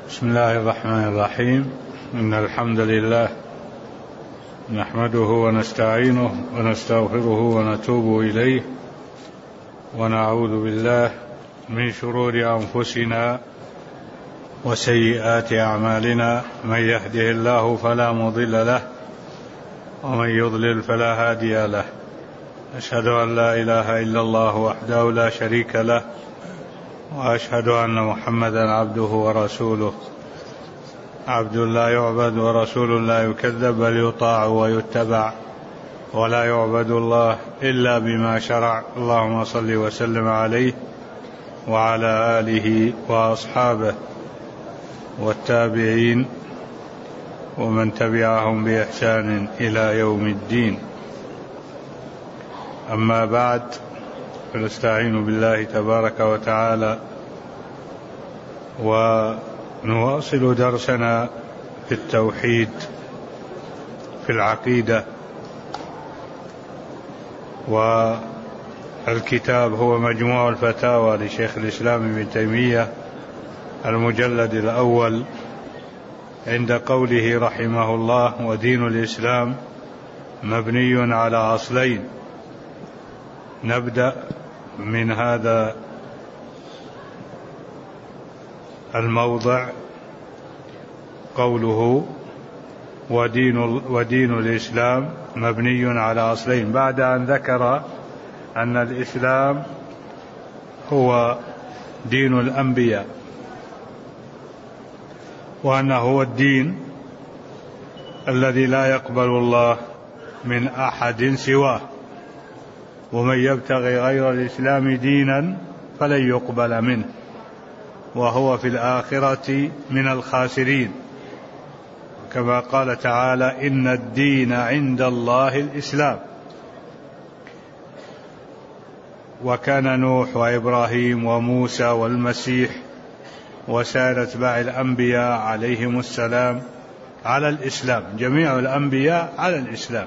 بسم الله الرحمن الرحيم. إن الحمد لله نحمده ونستعينه ونستغفره ونتوب إليه، ونعوذ بالله من شرور أنفسنا وسيئات أعمالنا. من يهده الله فلا مضل له، ومن يضلل فلا هادي له. أشهد أن لا إله إلا الله وحده لا شريك له، وأشهد أن محمدا عبده ورسوله، عبد لا يعبد ورسول لا يكذب، بل يطاع ويتبع، ولا يعبد الله إلا بما شرع. اللهم صل وسلم عليه وعلى آله وأصحابه والتابعين ومن تبعهم بإحسان إلى يوم الدين. أما بعد، فنستعين بالله تبارك وتعالى ونواصل درسنا في التوحيد في العقيدة. والكتاب هو مجموع الفتاوى لشيخ الإسلام ابن تيمية، المجلد الأول، عند قوله رحمه الله: ودين الإسلام مبني على أصلين. نبدأ من هذا الموضع قوله ودين الإسلام مبني على أصلين، بعد أن ذكر أن الإسلام هو دين الأنبياء، وأنه هو الدين الذي لا يقبل الله من أحد سواه، ومن يبتغي غير الإسلام دينا فلن يقبل منه وهو في الآخرة من الخاسرين، كما قال تعالى: إن الدين عند الله الإسلام. وكان نوح وإبراهيم وموسى والمسيح وسائر أتباع الأنبياء عليهم السلام على الإسلام، جميع الأنبياء على الإسلام.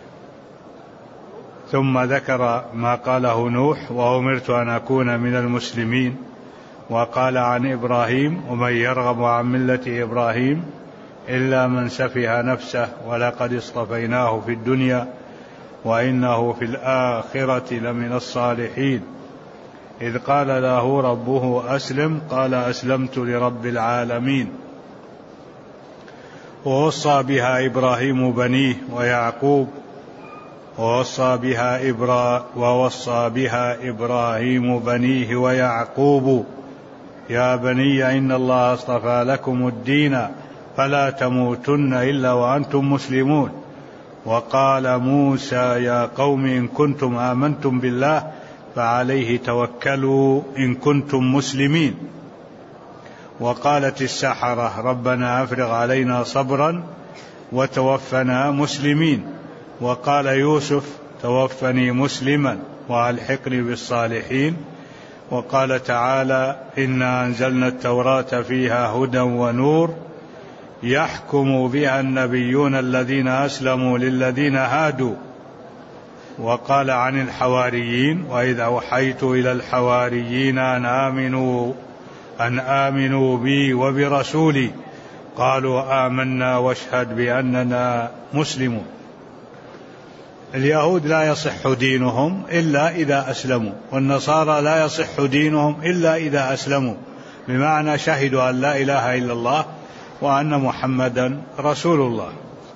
ثم ذكر ما قاله نوح: وأمرت أن أكون من المسلمين. وقال عن إبراهيم: ومن يرغب عن ملة إبراهيم إلا من سفه نفسه ولقد اصطفيناه في الدنيا وإنه في الآخرة لمن الصالحين. إذ قال له ربه أسلم، قال أسلمت لرب العالمين. ووصى بها إبراهيم بنيه ويعقوب، ووصى بها إبراهيم بنيه ويعقوب: يا بني إن الله اصطفى لكم الدين فلا تموتن إلا وأنتم مسلمون. وقال موسى: يا قوم إن كنتم آمنتم بالله فعليه توكلوا إن كنتم مسلمين. وقالت السحرة: ربنا أفرغ علينا صبرا وتوفنا مسلمين. وقال يوسف: توفني مسلما وألحقني بالصالحين. وقال تعالى: إنا أنزلنا التوراة فيها هدى ونور يحكم بها النبيون الذين أسلموا للذين هادوا. وقال عن الحواريين: وإذا أوحيت إلى الحواريين أن آمنوا بي وبرسولي قالوا آمنا واشهد بأننا مسلمون. اليهود لا يصح دينهم إلا إذا أسلموا، والنصارى لا يصح دينهم إلا إذا أسلموا، بمعنى شهدوا أن لا إله إلا الله وأن محمدا رسول الله.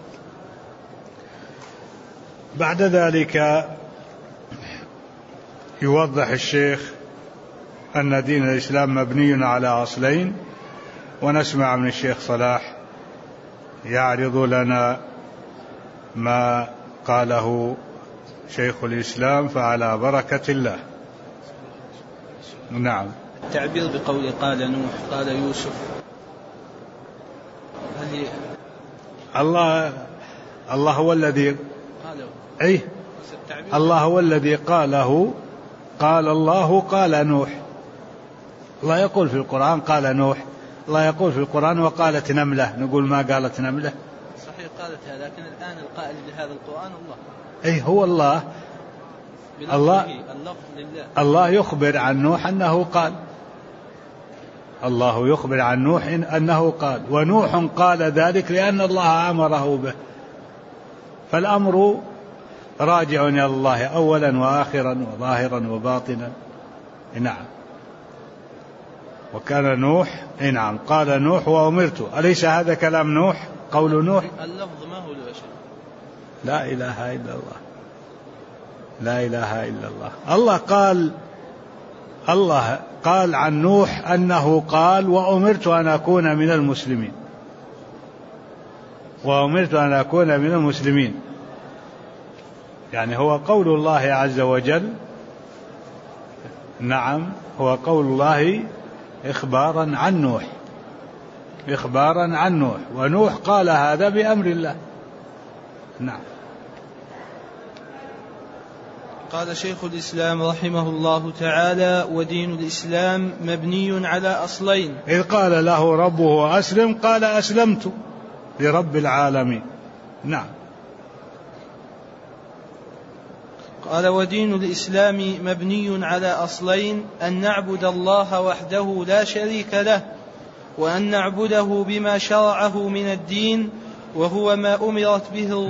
بعد ذلك يوضح الشيخ أن دين الإسلام مبني على أصلين، ونسمع من الشيخ صلاح يعرض لنا ما قاله شيخ الإسلام، فعلى بركة الله. نعم. التعبير بقول قال نوح قال يوسف، الله هو الذي قاله، الله هو الذي قاله. قال الله قال نوح. الله يقول في القرآن قال نوح، الله يقول في القرآن وقالت نملة، نقول ما قالت نملة؟ صحيح قالتها، لكن الآن القائل لهذا القرآن أي الله. هو الله. الله يخبر عن نوح أنه قال، الله يخبر عن نوح أنه قال، ونوح قال ذلك لأن الله أمره به، فالأمر راجع إلى الله أولا وآخرا وظاهرا وباطنا. نعم. وكان نوح، نعم، قال نوح وأمرت، أليس هذا كلام نوح؟ قول نوح؟ اللفظ ما هو لبشر. لا إله إلا الله، لا إله إلا الله. الله قال عن نوح أنه قال وأمرت أن أكون من المسلمين، وأمرت أن أكون من المسلمين، يعني هو قول الله عز وجل. نعم، هو قول الله إخبارا عن نوح، إخبارا عن نوح، ونوح قال هذا بأمر الله. نعم. قال شيخ الإسلام رحمه الله تعالى: ودين الإسلام مبني على أصلين. إذ قال له ربه أسلم قال أسلمت لرب العالمين. نعم. قال: ودين الإسلام مبني على أصلين: أن نعبد الله وحده لا شريك له، وأن نعبده بما شرعه من الدين، وهو ما أمرت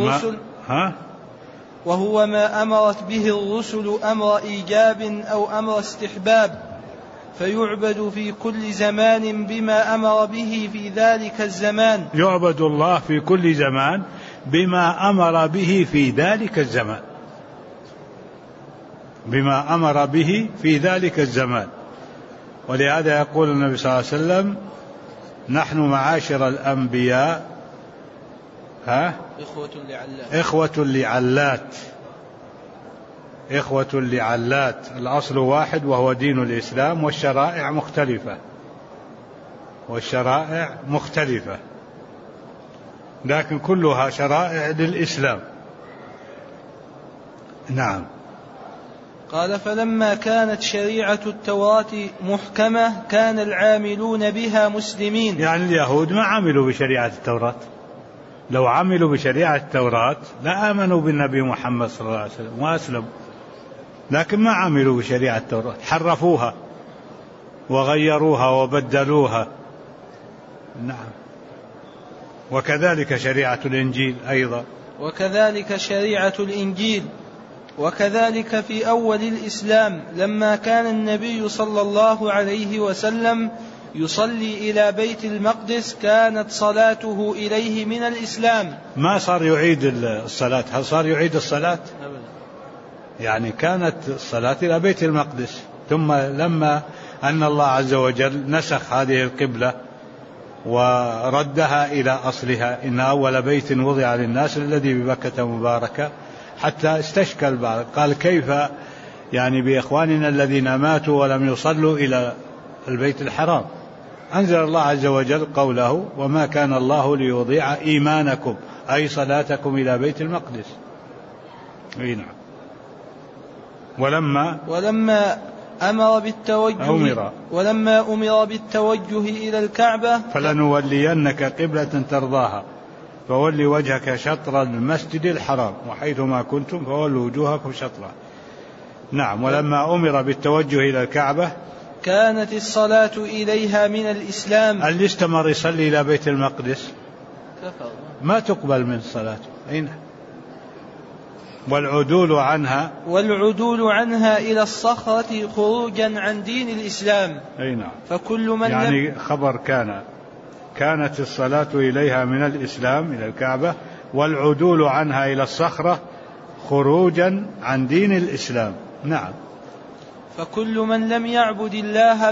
به الرسل أمر إيجاب أو أمر استحباب، فيعبد في كل زمان بما أمر به في ذلك الزمان. يعبد الله في كل زمان بما أمر به في ذلك الزمان، بما أمر به في ذلك الزمان. ولهذا يقول النبي صلى الله عليه وسلم: نحن معاشر الأنبياء إخوة لعلات. الأصل واحد وهو دين الإسلام، والشرائع مختلفة، لكن كلها شرائع للإسلام. نعم. قال: فلما كانت شريعة التوراة محكمة كان العاملون بها مسلمين. يعني اليهود ما عملوا بشريعة التوراة، لو عملوا بشريعة التوراة لآمنوا بالنبي محمد صلى الله عليه وسلم وأسلموا، لكن ما عملوا بشريعة التوراة، حرفوها وغيروها وبدلوها. نعم. وكذلك شريعة الإنجيل أيضا. وكذلك في أول الإسلام لما كان النبي صلى الله عليه وسلم يصلي إلى بيت المقدس كانت صلاته إليه من الإسلام. ما صار يعيد الصلاة، هل صار يعيد الصلاة؟ يعني كانت الصلاة إلى بيت المقدس، ثم لما أن الله عز وجل نسخ هذه القبلة وردها إلى أصلها: إن أول بيت وضع للناس الذي ببكة مباركة، حتى استشكل بعض، قال: كيف يعني بإخواننا الذين ماتوا ولم يصلوا إلى البيت الحرام؟ أنزل الله عز وجل قوله: وما كان الله ليضيع إيمانكم، أي صلاتكم إلى بيت المقدس. نعم. ولما أمر بالتوجه إلى الكعبة فلنولينك قبلة ترضاها فول وجهك شطر المسجد الحرام وحيثما كنتم فولوا وجوهكم شطره. نعم. ولما أمر بالتوجه إلى الكعبة كانت الصلاة إليها من الإسلام. اللي استمر يصلي إلى بيت المقدس ما تقبل من صلاته. أين؟ والعدول عنها إلى الصخرة خروجا عن دين الإسلام. أي نعم. فكل من يعني خبر كانت الصلاة إليها من الإسلام إلى الكعبة، والعدول عنها إلى الصخرة خروجا عن دين الإسلام. نعم. فكل من لم يعبد الله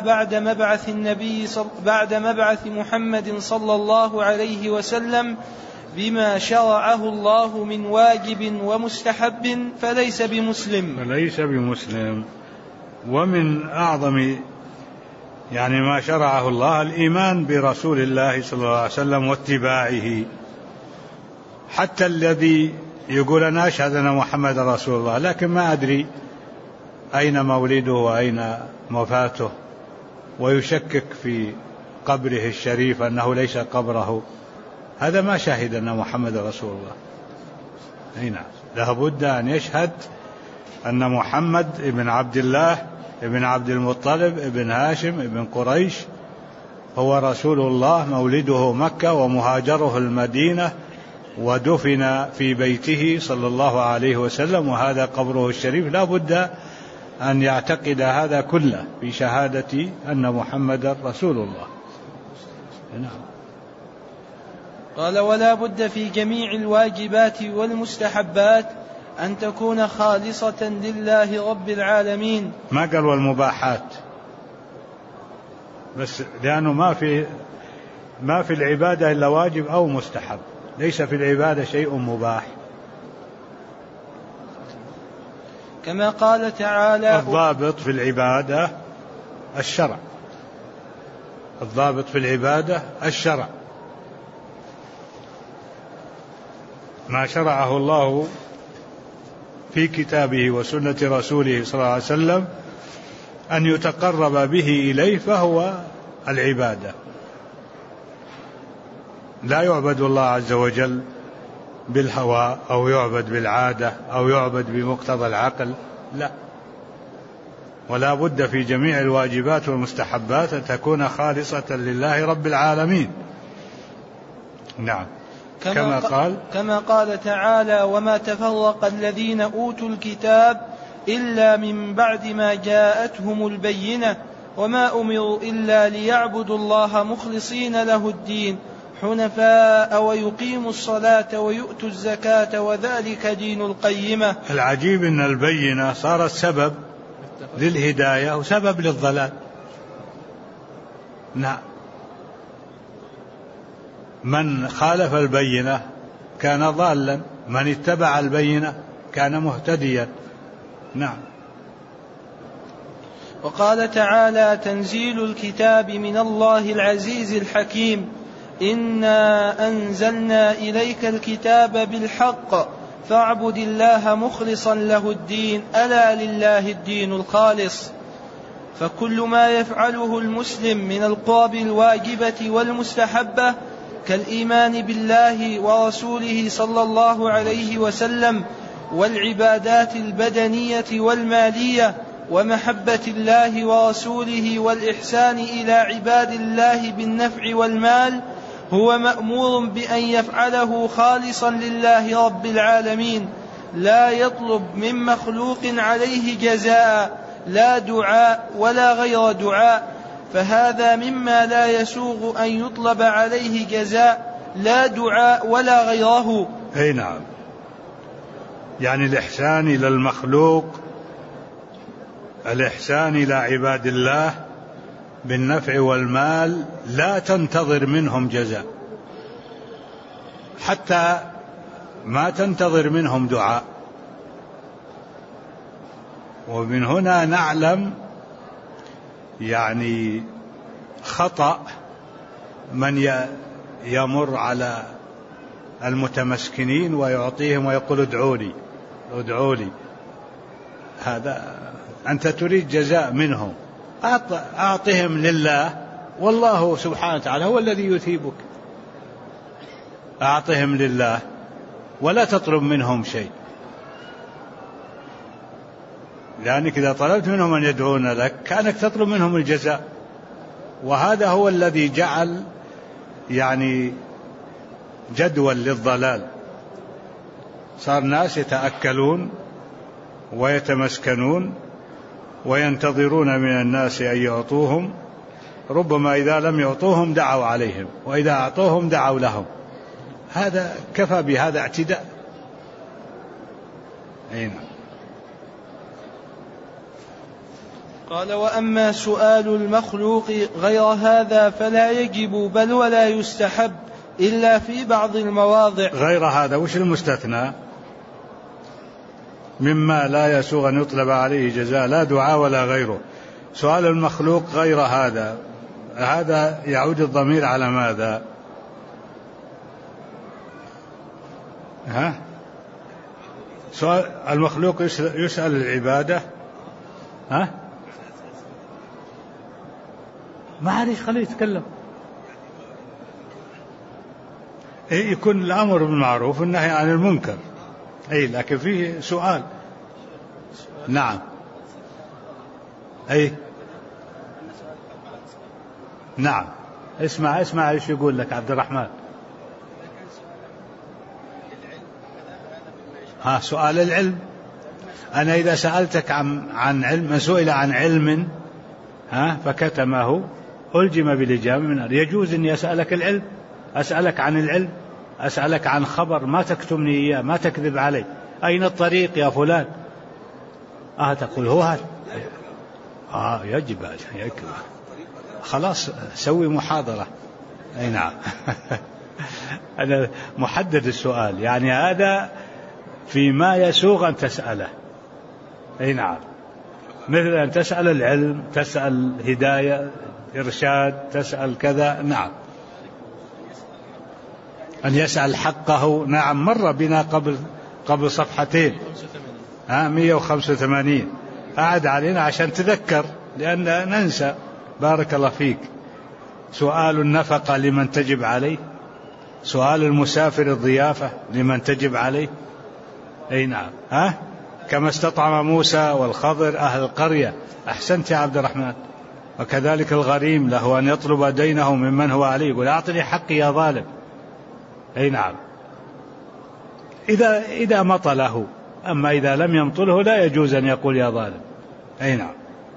بعد مبعث محمد صلى الله عليه وسلم بما شرعه الله من واجب ومستحب فليس بمسلم. ومن أعظم يعني ما شرعه الله الإيمان برسول الله صلى الله عليه وسلم واتباعه. حتى الذي يقول أنا أشهد أن محمد رسول الله لكن ما أدري أين مولده وأين وفاته، ويشكك في قبره الشريف أنه ليس قبره، هذا ما شهد أن محمد رسول الله. هنا لابد أن يشهد أن محمد ابن عبد الله ابن عبد المطلب ابن هاشم ابن قريش هو رسول الله، مولده مكة ومهاجره المدينة، ودفن في بيته صلى الله عليه وسلم، وهذا قبره الشريف. لا بد أن يعتقد هذا كله في شهادة أن محمد رسول الله. نعم. قال: ولا بد في جميع الواجبات والمستحبات أن تكون خالصة لله رب العالمين. ما قال والمباحات بس، لأنه ما في العبادة إلا واجب أو مستحب، ليس في العبادة شيء مباح. كما قال تعالى: الضابط في العبادة الشرع. الضابط في العبادة الشرع، ما شرعه الله في كتابه وسنة رسوله صلى الله عليه وسلم أن يتقرب به إليه فهو العبادة. لا يعبد الله عز وجل بالهوى أو يعبد بالعادة أو يعبد بمقتضى العقل، لا. ولا بد في جميع الواجبات والمستحبات أن تكون خالصة لله رب العالمين. نعم. كما قال تعالى: وما تفرق الذين أوتوا الكتاب إلا من بعد ما جاءتهم البينة وما أمروا إلا ليعبدوا الله مخلصين له الدين حنفاء ويقيموا الصلاة ويؤتوا الزكاة وذلك دين القيمة. العجيب أن البينة صارت سبب للهداية وسبب للضلال. نعم. من خالف البينة كان ضالا، من اتبع البينة كان مهتديا. نعم. وقال تعالى: تنزيل الكتاب من الله العزيز الحكيم إنا أنزلنا إليك الكتاب بالحق فاعبد الله مخلصا له الدين ألا لله الدين الخالص. فكل ما يفعله المسلم من القرب الواجبة والمستحبة كالإيمان بالله ورسوله صلى الله عليه وسلم والعبادات البدنية والمالية ومحبة الله ورسوله والإحسان إلى عباد الله بالنفع والمال هو مأمور بأن يفعله خالصا لله رب العالمين، لا يطلب من مخلوق عليه جزاء، لا دعاء ولا غير دعاء، فهذا مما لا يسوغ أن يطلب عليه جزاء لا دعاء ولا غيره. أي نعم. يعني الإحسان إلى المخلوق، الإحسان إلى عباد الله بالنفع والمال لا تنتظر منهم جزاء، حتى ما تنتظر منهم دعاء. ومن هنا نعلم يعني خطأ من يمر على المتمسكنين ويعطيهم ويقول ادعوا لي. هذا أنت تريد جزاء منهم، أعطهم لله، والله سبحانه وتعالى هو الذي يثيبك. أعطهم لله ولا تطلب منهم شيء، لأنك إذا طلبت منهم أن يدعون لك كأنك تطلب منهم الجزاء. وهذا هو الذي جعل يعني جدول للضلال. صار ناس يتأكلون ويتمسكنون وينتظرون من الناس أن يعطوهم، ربما إذا لم يعطوهم دعوا عليهم، وإذا أعطوهم دعوا لهم. هذا كفى بهذا اعتداء. أين؟ قال: وأما سؤال المخلوق غير هذا فلا يجب بل ولا يستحب إلا في بعض المواضع. غير هذا وش المستثنى؟ مما لا يسوغ أن يطلب عليه جزاء لا دعاء ولا غيره. سؤال المخلوق غير هذا، هذا يعود الضمير على ماذا؟ سؤال المخلوق يسأل العبادة. ما عليك خليه يتكلم. يكون الأمر بالمعروف والنهي عن المنكر، لكن فيه سؤال. نعم. نعم. اسمع ايش يقول لك عبد الرحمن. سؤال العلم. أنا إذا سألتك عن علم، سئل عن علم فكتمه ألجم بالإجابة من النار. يجوز أني أسألك العلم، أسألك عن العلم، أسألك عن خبر ما تكتمني إياه، ما تكذب علي. أين الطريق يا فلان؟ تقول هو هذا. يجب خلاص سوي محاضرة. أي نعم. أنا محدد السؤال، يعني هذا فيما يسوغ أن تسأله. أي نعم، مثل أن تسأل العلم، تسأل هداية، إرشاد، تسأل كذا. نعم، أن يسأل حقه. نعم، مر بنا قبل صفحتين 185. أعد علينا عشان تذكر، لأن ننسى. بارك الله فيك. سؤال النفقة لمن تجب عليه، سؤال المسافر الضيافة لمن تجب عليه. أي نعم. كما استطعم موسى والخضر أهل القرية. أحسنت يا عبد الرحمن. وكذلك الغريم له أن يطلب دينه ممن هو عليه، يقول أعطني حقي يا ظالم. أي نعم، إذا مطله. أما إذا لم يمطله لا يجوز أن يقول يا ظالم. أي نعم.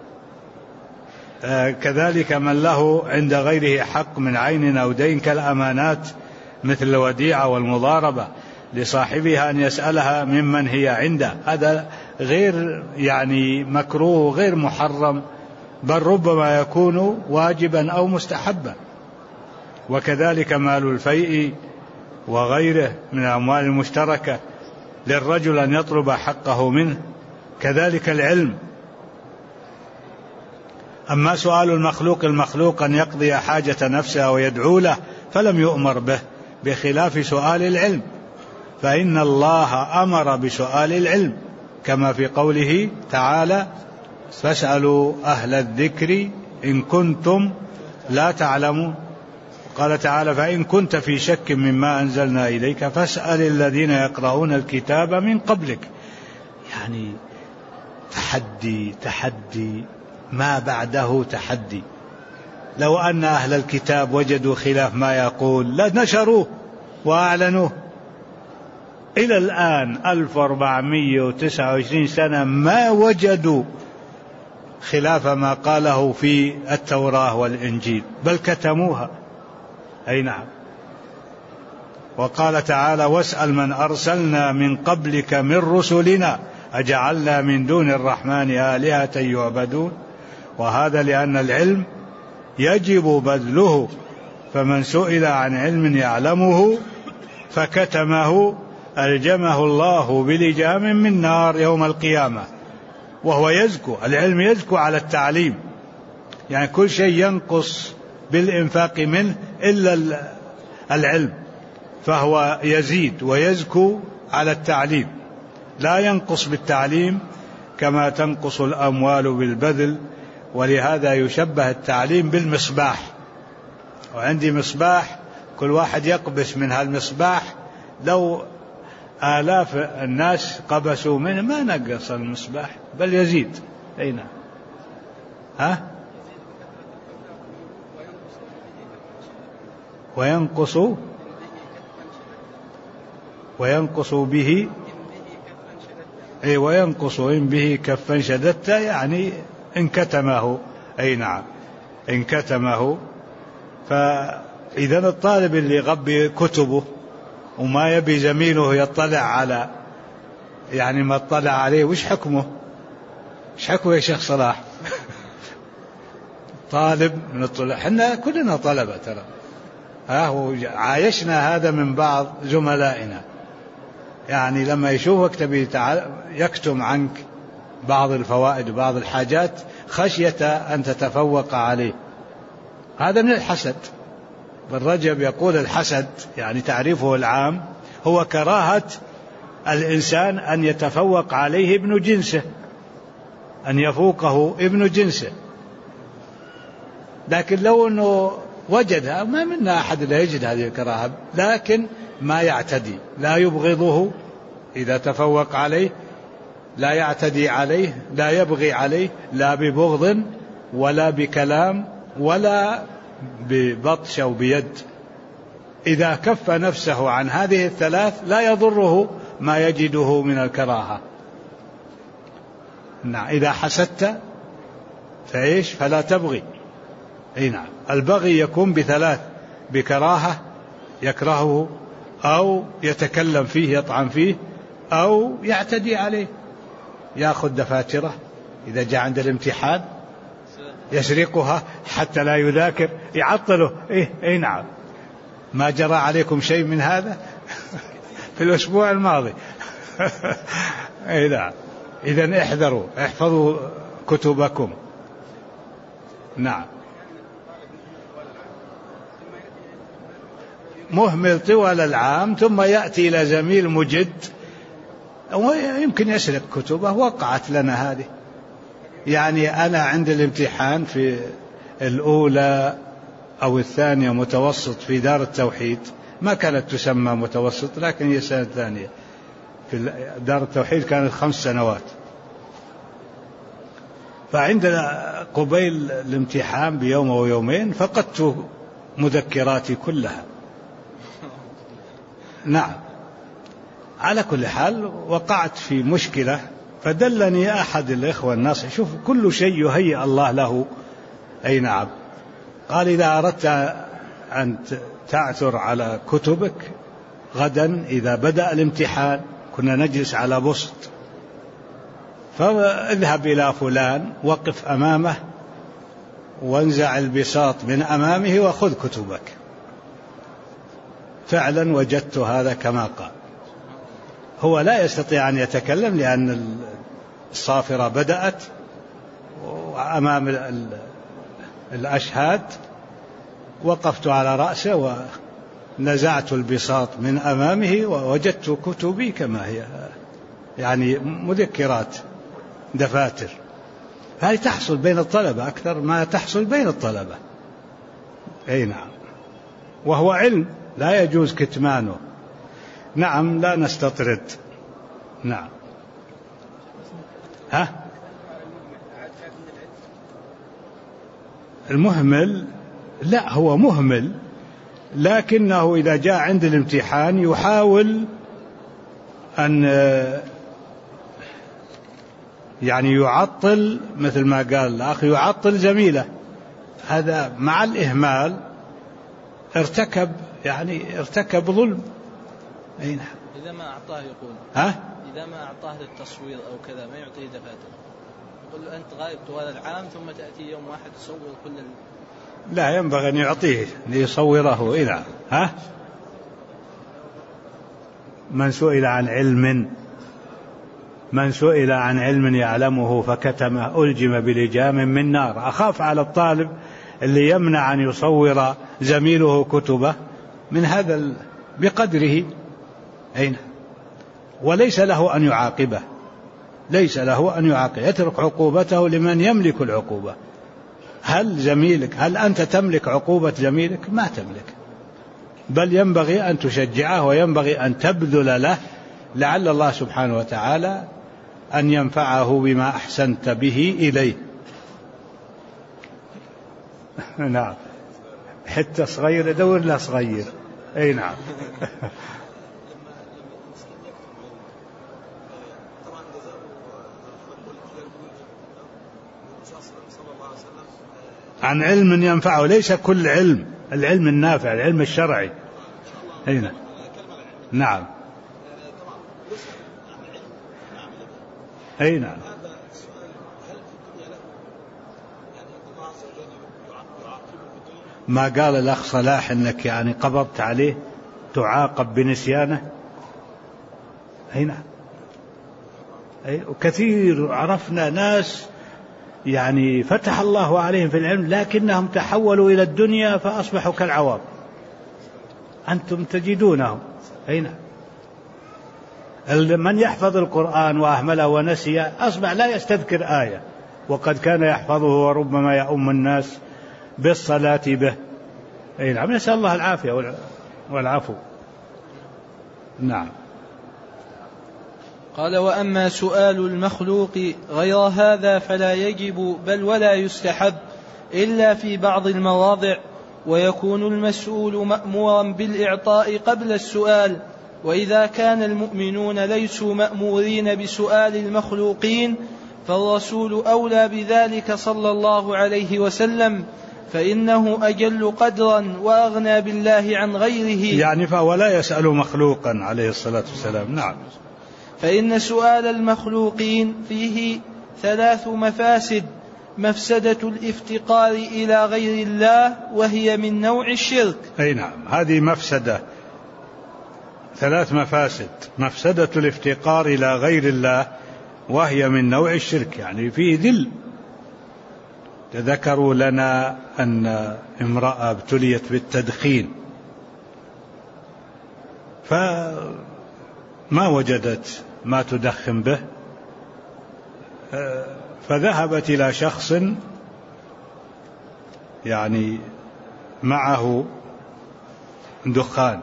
كذلك من له عند غيره حق من عين أو دين كالأمانات مثل الوديعة والمضاربة لصاحبها أن يسألها ممن هي عنده. هذا غير يعني مكروه، غير محرم، بل ربما يكون واجبا أو مستحبا. وكذلك مال الفيء وغيره من الأموال المشتركة للرجل أن يطلب حقه منه. كذلك العلم. أما سؤال المخلوق أن يقضي حاجة نفسه ويدعو له فلم يؤمر به، بخلاف سؤال العلم، فإن الله أمر بسؤال العلم كما في قوله تعالى فاسألوا أهل الذكر إن كنتم لا تعلمون. قال تعالى فإن كنت في شك مما أنزلنا إليك فاسأل الذين يقرؤون الكتاب من قبلك. يعني تحدي ما بعده تحدي. لو أن أهل الكتاب وجدوا خلاف ما يقول لنشروه وأعلنوه. إلى الآن 1429 سنة ما وجدوا خلاف ما قاله في التوراة والإنجيل، بل كتموها. أي نعم. وقال تعالى واسأل من أرسلنا من قبلك من رسلنا أجعلنا من دون الرحمن آلهة يعبدون. وهذا لأن العلم يجب بذله، فمن سئل عن علم يعلمه فكتمه ألجمه الله بلجام من نار يوم القيامة. وهو يزكو، العلم يزكو على التعليم، يعني كل شيء ينقص بالإنفاق منه إلا العلم، فهو يزيد ويزكو على التعليم، لا ينقص بالتعليم كما تنقص الأموال بالبذل. ولهذا يشبه التعليم بالمصباح. وعندي مصباح كل واحد يقبس من هالمصباح، لو آلاف الناس قبسوا منه ما نقص المصباح بل يزيد. أي نعم. وينقص به وينقص إن به كفا شددت، يعني إن كتمه. أي نعم، إن كتمه. فإذا الطالب اللي يغبي كتبه وما يبي زميله يطلع على يعني ما اطلع عليه، وش حكمه؟ وش حكمه يا شيخ صلاح؟ طالب من الطلاب، حنا كلنا طلبة ترى، عايشنا هذا من بعض زملائنا، يعني لما يشوفك تبي يكتم عنك بعض الفوائد وبعض الحاجات خشية أن تتفوق عليه. هذا من الحسد. بالرجب يقول الحسد يعني تعريفه العام هو كراهة الإنسان أن يتفوق عليه ابن جنسه، أن يفوقه ابن جنسه. لكن لو أنه وجدها، ما منا أحد لا يجد هذه الكراهة، لكن ما يعتدي، لا يبغضه إذا تفوق عليه، لا يعتدي عليه، لا يبغي عليه، لا ببغض ولا بكلام ولا ببطش أو بيد، إذا كف نفسه عن هذه الثلاث لا يضره ما يجده من الكراهة. نعم. إذا حسدت فإيش؟ فلا تبغي. أي نعم. البغي يكون بثلاث: بكراهة يكرهه، أو يتكلم فيه يطعن فيه، أو يعتدي عليه، يأخذ دفاتره إذا جاء عند الامتحان يسرقها حتى لا يذاكر، يعطله. إيه نعم. ما جرى عليكم شيء من هذا في الأسبوع الماضي. إيه نعم. إذن احذروا، احفظوا كتبكم. نعم. مهمل طوال العام ثم يأتي إلى زميل مجد ويمكن يسرق كتبه. وقعت لنا هذه. يعني أنا عند الامتحان في الأولى أو الثانية متوسط في دار التوحيد، ما كانت تسمى متوسط لكن هي السنة الثانية في دار التوحيد، كانت 5 سنوات. فعندنا قبيل الامتحان بيوم أو يومين فقدت مذكراتي كلها. نعم. على كل حال وقعت في مشكلة، فدلني أحد الإخوة الناصح: شوف كل شيء يهيئ الله له. أي نعم. قال: إذا أردت أن تعثر على كتبك غدا إذا بدأ الامتحان، كنا نجلس على بسط، فاذهب إلى فلان وقف أمامه وانزع البساط من أمامه وخذ كتبك. فعلا وجدت هذا كما قال. هو لا يستطيع أن يتكلم لأن الصافرة بدأت أمام الأشهاد. وقفت على رأسه ونزعت البساط من أمامه ووجدت كتبي كما هي، يعني مذكرات، دفاتر. هذه تحصل بين الطلبة أكثر ما تحصل بين الطلبة. أي نعم. وهو علم لا يجوز كتمانه. نعم. لا نستطرد. نعم. المهمل لا، هو مهمل لكنه إذا جاء عند الامتحان يحاول أن يعني يعطل، مثل ما قال الأخ، يعطل زميله. هذا مع الإهمال ارتكب ظلم. أي نعم. إذا ما أعطاه يقول إذا ما أعطاه للتصوير أو كذا ما يعطيه دفاتر، يقول له أنت غائب طوال العام ثم تأتي يوم واحد تصور كل لا، ينبغي أن يعطيه ليصوره. إذا من سئل عن علم يعلمه فكتمه ألجم بلجام من نار. أخاف على الطالب اللي يمنع أن يصور زميله كتبه من هذا بقدره. أين؟ وليس له أن يعاقبه، يترك عقوبته لمن يملك العقوبة. هل أنت تملك عقوبة زميلك؟ ما تملك، بل ينبغي أن تشجعه وينبغي أن تبذل له، لعل الله سبحانه وتعالى أن ينفعه بما أحسنت به إليه. نعم. حتى صغير يدور له صغير. أي نعم. عن علم ينفعه، ليس كل علم، العلم النافع، العلم الشرعي. أي نعم. نعم. أي نعم. ما قال الأخ صلاح أنك يعني قبضت عليه تعاقب بنسيانه. أي نعم. وكثير عرفنا ناس يعني فتح الله عليهم في العلم لكنهم تحولوا إلى الدنيا فأصبحوا كالعوام. أنتم تجدونهم. أي نعم. من يحفظ القرآن وأهمله ونسي أصبح لا يستذكر آية، وقد كان يحفظه وربما يؤم الناس بالصلاة به. أي نعم. نسأل الله العافية والعفو. نعم. قال: وأما سؤال المخلوق غير هذا فلا يجب بل ولا يستحب إلا في بعض المواضع، ويكون المسؤول مأمورا بالإعطاء قبل السؤال. وإذا كان المؤمنون ليسوا مأمورين بسؤال المخلوقين فالرسول أولى بذلك صلى الله عليه وسلم، فإنه أجل قدرا وأغنى بالله عن غيره. يعني فهو لا يسأل مخلوقا عليه الصلاة والسلام. نعم. فإن سؤال المخلوقين فيه 3 مفاسد: مفسدة الافتقار إلى غير الله وهي من نوع الشرك. أي نعم، هذه مفسدة، 3 مفاسد: مفسدة الافتقار إلى غير الله وهي من نوع الشرك، يعني فيه ذل. ذكروا لنا أن امرأة ابتليت بالتدخين فما وجدت ما تدخن به، فذهبت إلى شخص يعني معه دخان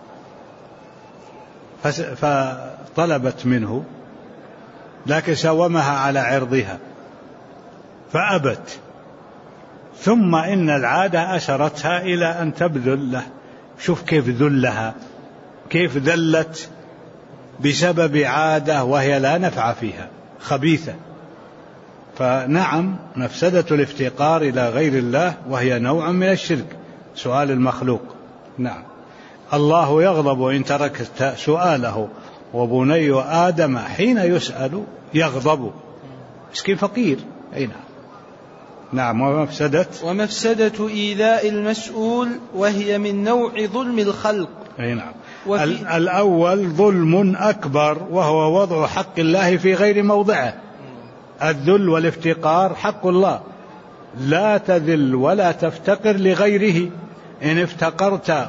فطلبت منه، لكن ساومها على عرضها فأبت. ثم إن العادة أسرتها إلى أن تبذل له. شوف كيف ذلها، كيف ذلت بسبب عادة وهي لا نفع فيها، خبيثة. فنعم، مفسدة الافتقار إلى غير الله وهي نوع من الشرك، سؤال المخلوق. نعم، الله يغضب إن تركت سؤاله، وبني آدم حين يسأل يغضب. مسكين فقير. أي نعم. نعم. ومفسدة إيذاء المسؤول وهي من نوع ظلم الخلق. أي نعم. الأول ظلم أكبر وهو وضع حق الله في غير موضعه. الذل والافتقار حق الله، لا تذل ولا تفتقر لغيره. إن افتقرت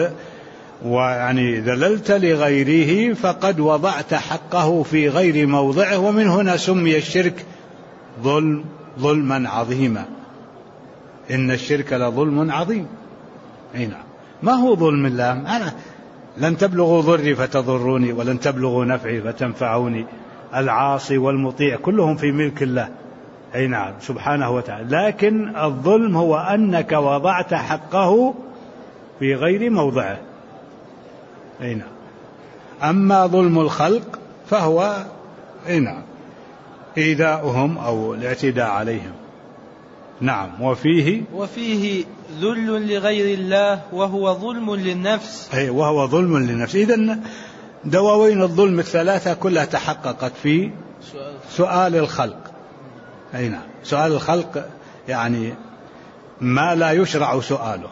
ويعني ذللت لغيره فقد وضعت حقه في غير موضعه، ومن هنا سمي الشرك ظلما عظيما. إن الشرك لظلم عظيم. أي نعم. ما هو ظلم الله؟ أنا لن تبلغوا ضري فتضروني ولن تبلغوا نفعي فتنفعوني. العاصي والمطيع كلهم في ملك الله. أي نعم، سبحانه وتعالى. لكن الظلم هو أنك وضعت حقه في غير موضعه. أي نعم. أما ظلم الخلق فهو أي نعم إيذاؤهم أو الاعتداء عليهم. نعم. وفيه ذل لغير الله وهو ظلم للنفس. أي وهو ظلم للنفس. إذن دواوين الظلم 3 كلها تحققت في سؤال الخلق. أي نعم. سؤال الخلق يعني ما لا يشرع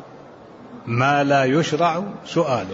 سؤاله.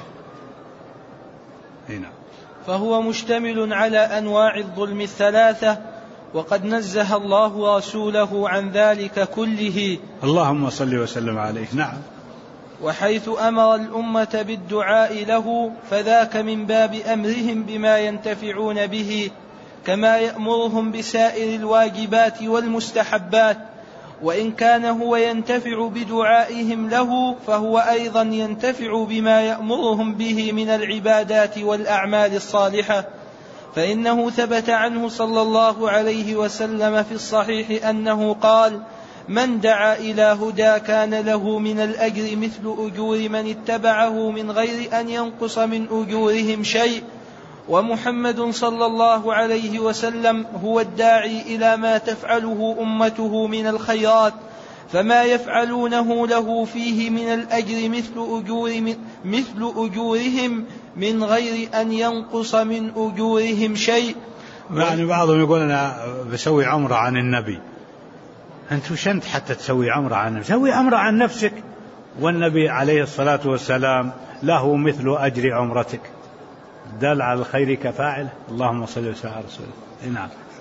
أي نعم. فهو مشتمل على أنواع الظلم 3، وقد نزه الله رسوله عن ذلك كله. اللهم صل وسلم عليه. نعم. وحيث أمر الأمة بالدعاء له فذاك من باب أمرهم بما ينتفعون به، كما يأمرهم بسائر الواجبات والمستحبات. وإن كان هو ينتفع بدعائهم له فهو أيضا ينتفع بما يأمرهم به من العبادات والأعمال الصالحة. فإنه ثبت عنه صلى الله عليه وسلم في الصحيح أنه قال: من دعا إلى هدى كان له من الأجر مثل أجور من اتبعه من غير أن ينقص من أجورهم شيء. ومحمد صلى الله عليه وسلم هو الداعي إلى ما تفعله أمته من الخيرات، فما يفعلونه له فيه من الأجر مثل أجورهم من غير أن ينقص من أجورهم شيء. يعني بعضهم يقول أنا بسوي عمرة عن النبي. أنت وش أنت حتى تسوي عمرة عن النبي؟ سوي عمرة عن نفسك، والنبي عليه الصلاة والسلام له مثل أجر عمرتك. دل على الخير كفاعله. اللهم صل وسلم على رسوله.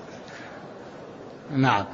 نعم.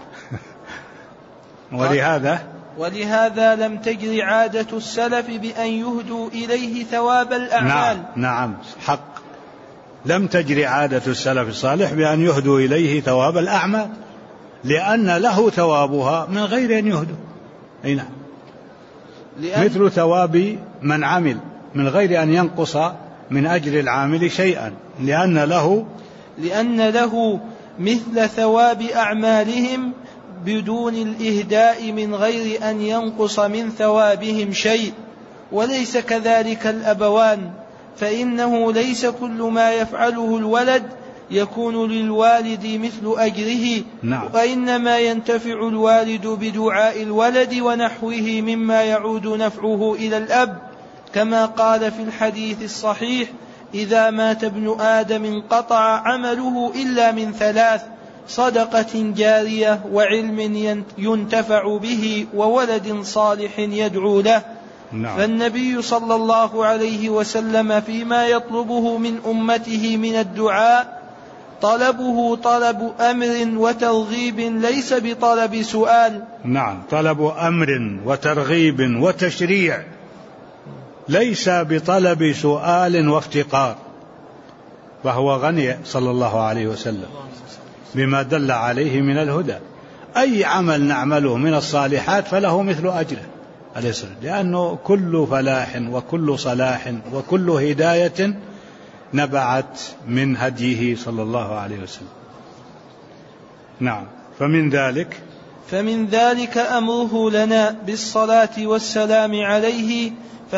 ولهذا لم تجر عادة السلف بأن يهدوا إليه ثواب الأعمال. نعم حق. لم تجر عادة السلف الصالح بأن يهدوا إليه ثواب الأعمال، لأن له ثوابها من غير أن يهدوا. أي نعم. مثل ثواب من عمل من غير أن ينقص من أجر العامل شيئا، لأن له مثل ثواب أعمالهم بدون الإهداء من غير أن ينقص من ثوابهم شيء، وليس كذلك الأبوان، فإنه ليس كل ما يفعله الولد يكون للوالد مثل أجره. نعم. وإنما ينتفع الوالد بدعاء الولد ونحوه مما يعود نفعه إلى الأب، كما قال في الحديث الصحيح: إذا مات ابن آدم انقطع عمله إلا من ثلاث: صدقة جارية، وعلم ينتفع به، وولد صالح يدعو له. نعم. فالنبي صلى الله عليه وسلم فيما يطلبه من أمته من الدعاء طلبه طلب أمر وترغيب ليس بطلب سؤال. نعم، طلب أمر وترغيب وتشريع، ليس بطلب سؤال وافتقار، فهو غني صلى الله عليه وسلم بما دل عليه من الهدى. أي عمل نعمله من الصالحات فله مثل أجره عليه السلام، لأنه كل فلاح وكل صلاح وكل هداية نبعت من هديه صلى الله عليه وسلم. نعم. فمن ذلك أمره لنا بالصلاة والسلام عليه،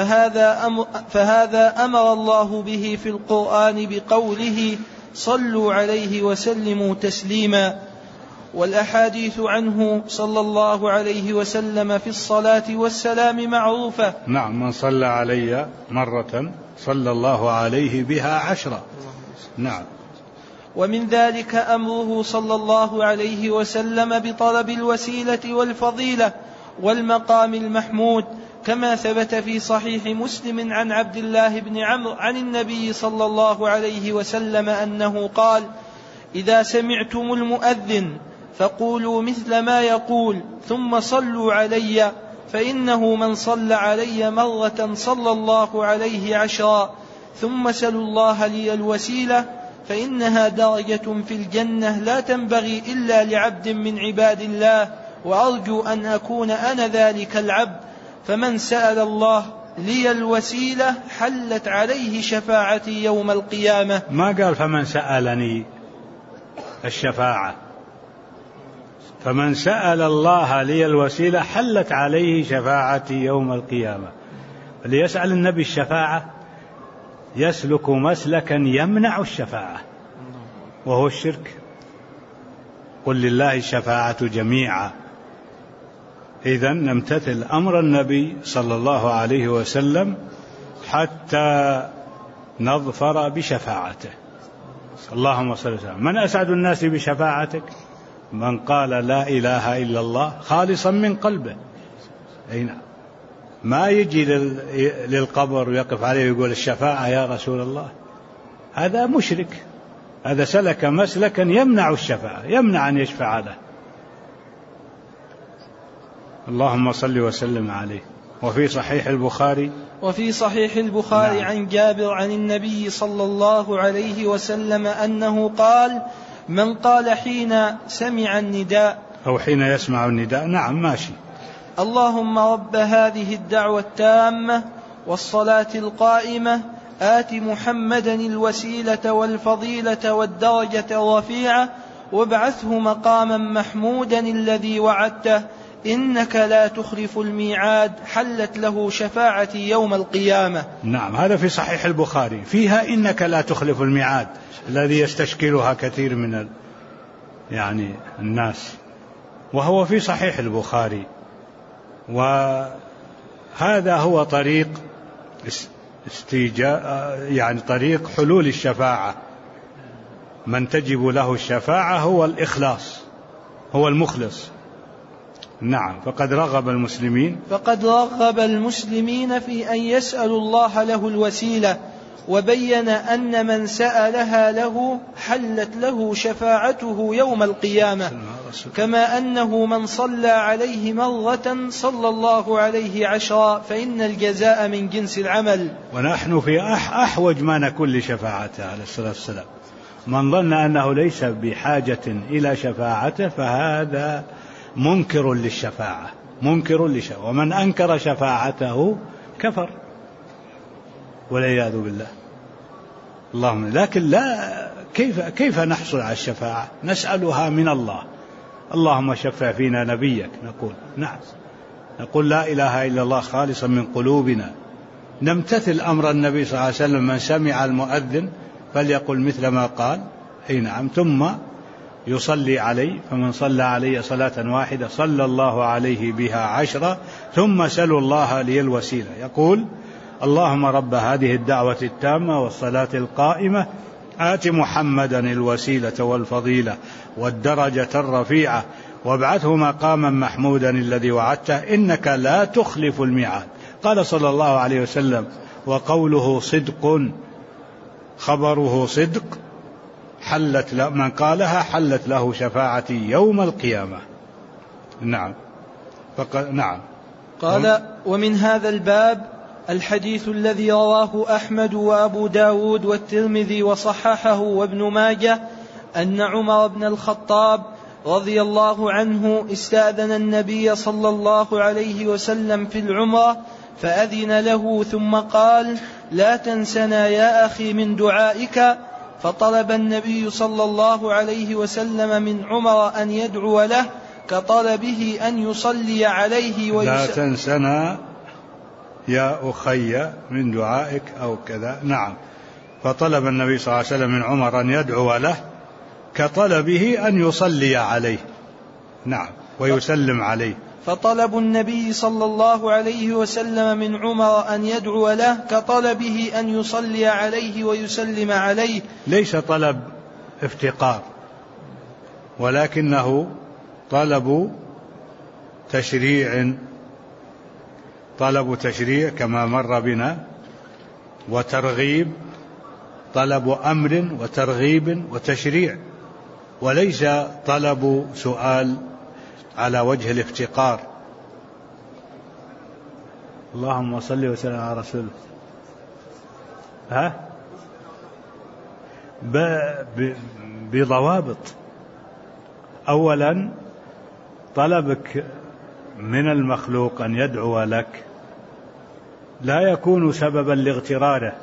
فهذا أمر الله به في القرآن بقوله: صلوا عليه وسلموا تسليما. والأحاديث عنه صلى الله عليه وسلم في الصلاة والسلام معروفة. نعم، من صلى علي مرة صلى الله عليه بها 10. نعم. ومن ذلك أمره صلى الله عليه وسلم بطلب الوسيلة والفضيلة والمقام المحمود، كما ثبت في صحيح مسلم عن عبد الله بن عمرو عن النبي صلى الله عليه وسلم أنه قال: إذا سمعتم المؤذن فقولوا مثل ما يقول، ثم صلوا علي، فإنه من صلى علي مرة صلى الله عليه 10، ثم سلوا الله لي الوسيلة، فإنها درجة في الجنة لا تنبغي إلا لعبد من عباد الله، وأرجو أن أكون أنا ذلك العبد. فمن سأل الله لي الوسيلة حلت عليه شفاعتي يوم القيامة. ما قال فمن سألني الشفاعة، فمن سأل الله لي الوسيلة حلت عليه شفاعتي يوم القيامة. ليسأل النبي الشفاعة يسلك مسلكا يمنع الشفاعة، وهو الشرك. قل لله الشفاعة جميعا. إذن نمتثل أمر النبي صلى الله عليه وسلم حتى نظفر بشفاعته. اللهم صل وسلم. من أسعد الناس بشفاعتك؟ من قال لا إله إلا الله خالصا من قلبه. ما يجي للقبر ويقف عليه ويقول الشفاعة يا رسول الله، هذا مشرك، هذا سلك مسلكا يمنع الشفاعة، يمنع أن يشفع له. اللهم صل وسلم عليه. وفي صحيح البخاري نعم. عن جابر عن النبي صلى الله عليه وسلم أنه قال: من قال حين سمع النداء أو حين يسمع النداء، نعم ماشي، اللهم رب هذه الدعوة التامة والصلاة القائمة آت محمدا الوسيلة والفضيلة والدرجة الرفيعة وابعثه مقاما محمودا الذي وعدته إنك لا تخلف الميعاد حلت له شفاعتي يوم القيامة. نعم، هذا في صحيح البخاري، فيها إنك لا تخلف الميعاد الذي يستشكلها كثير من الناس، وهو في صحيح البخاري. وهذا هو طريق طريق حلول الشفاعة. من تجب له الشفاعة هو الإخلاص، هو المخلص. نعم. فقد رغب المسلمين في أن يسألوا الله له الوسيلة، وبين أن من سألها له حلت له شفاعته يوم القيامة، كما أنه من صلى عليه مرة صلى الله عليه 10، فإن الجزاء من جنس العمل. ونحن في أحوج ما نكون لشفاعته عليه الصلاة والسلام. من ظن أنه ليس بحاجة إلى شفاعته فهذا منكر للشفاعة، ومن أنكر شفاعته كفر والعياذ بالله. اللهم. لكن لا، كيف نحصل على الشفاعة؟ نسألها من الله اللهم شفع فينا نبيك، نقول نعم، نقول لا إله إلا الله خالصا من قلوبنا، نمتثل أمر النبي صلى الله عليه وسلم، من سمع المؤذن فليقل مثل ما قال، أي نعم، ثم يصلي عليه، فمن صلى علي صلاة واحدة صلى الله عليه بها 10، ثم سلوا الله لي الوسيلة. يقول اللهم رب هذه الدعوة التامة والصلاة القائمة آت محمدا الوسيلة والفضيلة والدرجة الرفيعة وابعثه مقاما محمودا الذي وعدته إنك لا تخلف الميعاد. قال صلى الله عليه وسلم وقوله صدق خبره صدق، حلت من قالها حلت له شفاعتي يوم القيامة. نعم. نعم. قال ومن هذا الباب الحديث الذي رواه أحمد وأبو داود والترمذي وصححه وابن ماجه أن عمر بن الخطاب رضي الله عنه استأذن النبي صلى الله عليه وسلم في العمرة فأذن له ثم قال لا تنسنا يا أخي من دعائك، فطلب النبي صلى الله عليه وسلم من عمر أن يدعو له كطلبه أن يصلي عليه لا تنسنا يا أخي من دعائك أو كذا. نعم. فطلب النبي صلى الله عليه وسلم من عمر أن يدعو له كطلبه أن يصلي عليه. نعم. ويسلم عليه. فطلب النبي صلى الله عليه وسلم من عمر أن يدعو له كطلبه أن يصلي عليه ويسلم عليه. ليس طلب افتقار، ولكنه طلب تشريع، طلب تشريع كما مر بنا، وترغيب، طلب أمر وترغيب وتشريع، وليس طلب سؤال على وجه الافتقار. اللهم صل وسلم على رسوله. بضوابط. أولا طلبك من المخلوق أن يدعو لك لا يكون سببا لاغتراره،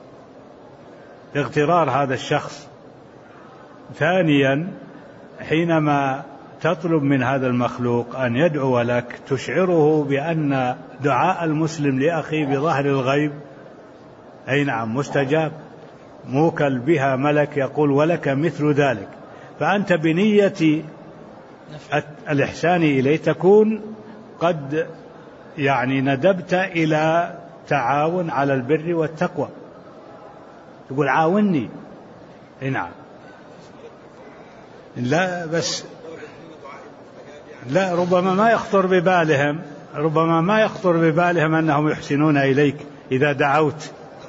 اغترار هذا الشخص. ثانيا حينما تطلب من هذا المخلوق أن يدعو لك تشعره بأن دعاء المسلم لأخيه بظهر الغيب أي نعم مستجاب، موكل بها ملك يقول ولك مثل ذلك، فأنت بنية الإحسان إليه تكون قد يعني ندبت إلى تعاون على البر والتقوى، تقول عاوني. نعم. لا بس لا، ربما ما يخطر ببالهم أنهم يحسنون إليك إذا دعوت.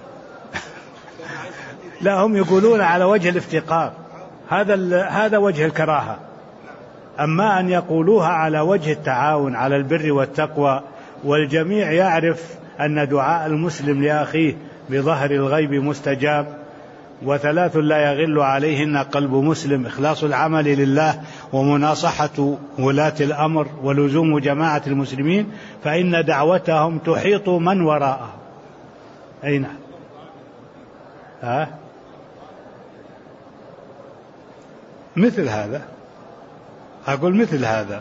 لا، هم يقولون على وجه الافتقار، هذا وجه الكراهة. أما أن يقولوها على وجه التعاون على البر والتقوى، والجميع يعرف أن دعاء المسلم لأخيه بظهر الغيب مستجاب، وثلاث لا يغل عليهن قلب مسلم: إخلاص العمل لله، ومناصحة ولاة الأمر، ولزوم جماعة المسلمين، فإن دعوتهم تحيط من وراءهم. أين مثل هذا، أقول مثل هذا.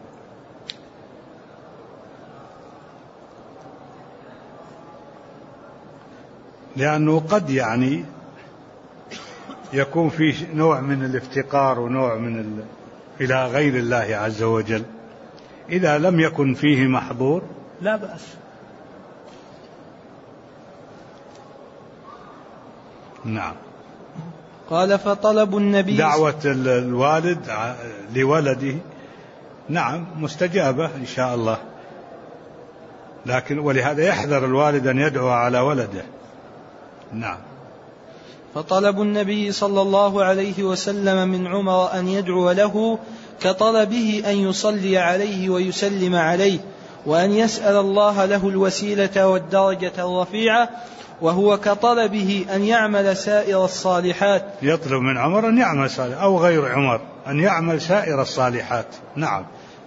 لأنه قد يعني يكون فيه نوع من الافتقار ونوع من إلى غير الله عز وجل. إذا لم يكن فيه محظور لا بأس. نعم. قال فطلب النبي دعوة الوالد لولده نعم مستجابة إن شاء الله، لكن ولهذا يحذر الوالد أن يدعو على ولده. نعم. فطلب النبي صلى الله عليه وسلم من عمر أن يدعو له كطلبه أن يصلي عليه ويسلم عليه، وأن يسأل الله له الوسيلة والدرجة الرفيعة، وهو كطلبه أن يعمل سائر الصالحات. يطلب من عمر أن يعمل صالح، أو غير عمر أن يعمل سائر الصالحات. نعم.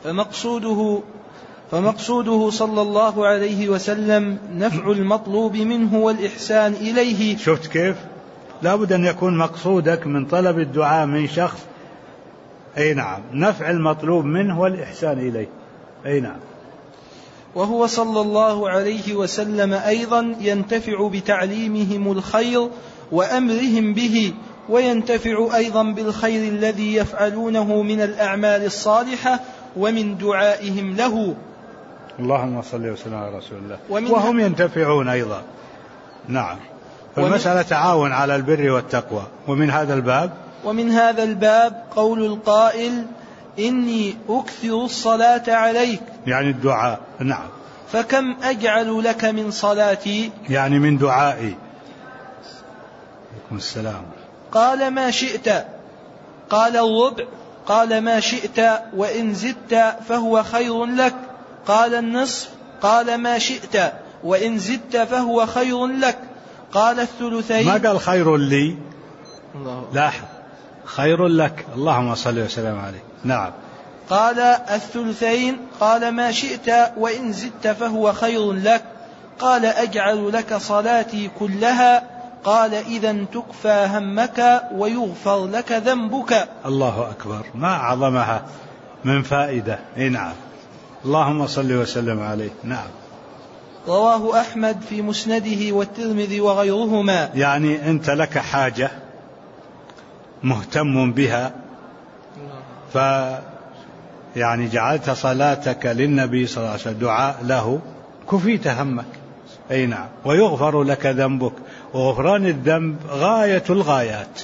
فمقصوده صلى الله عليه وسلم نفع المطلوب منه والإحسان إليه. شفت كيف؟ لا بد أن يكون مقصودك من طلب الدعاء من شخص أي نعم، نفع المطلوب منه والإحسان إليه. أي نعم. وهو صلى الله عليه وسلم أيضا ينتفع بتعليمهم الخير وأمرهم به، وينتفع أيضا بالخير الذي يفعلونه من الأعمال الصالحة ومن دعائهم له. اللهم صل وسلم على رسول الله. وهم ينتفعون أيضا. نعم. فالمسألة تعاون على البر والتقوى. ومن هذا الباب قول القائل إني أكثر الصلاة عليك، يعني الدعاء. نعم. فكم أجعل لك من صلاتي، يعني من دعائي. عليكم السلام. قال ما شئت، قال الربع، قال ما شئت وإن زدت فهو خير لك، قال النصف، قال ما شئت وإن زدت فهو خير لك، قال الثلثين. ما قال خير لي، لاحظ، خير لك. اللهم صل وسلم عليه. نعم. قال الثلثين، قال ما شئت وإن زدت فهو خير لك، قال أجعل لك صلاتي كلها، قال إذن تكفى همك ويغفر لك ذنبك. الله أكبر، ما أعظمها من فائدة. نعم. اللهم صل وسلم عليه. نعم. رواه أحمد في مسنده والترمذي وغيرهما. يعني أنت لك حاجة مهتم بها، يعني جعلت صلاتك للنبي صلى الله عليه وسلم دعاء له، كفيت همك. أي نعم. ويغفر لك ذنبك. وغفران الذنب غاية الغايات.